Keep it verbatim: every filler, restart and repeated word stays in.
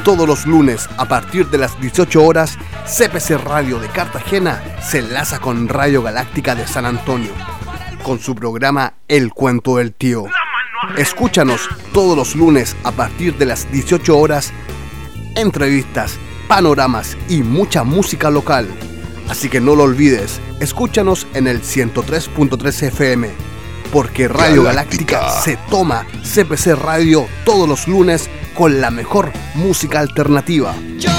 Todos los lunes a partir de las dieciocho horas, C P C Radio de Cartagena se enlaza con Radio Galáctica de San Antonio, con su programa El Cuento del Tío. Escúchanos todos los lunes a partir de las dieciocho horas, entrevistas, panoramas y mucha música local. Así que no lo olvides, escúchanos en el ciento tres punto tres F M, porque Radio Galáctica. Galáctica se toma C P C Radio todos los lunes con la mejor música alternativa. Yo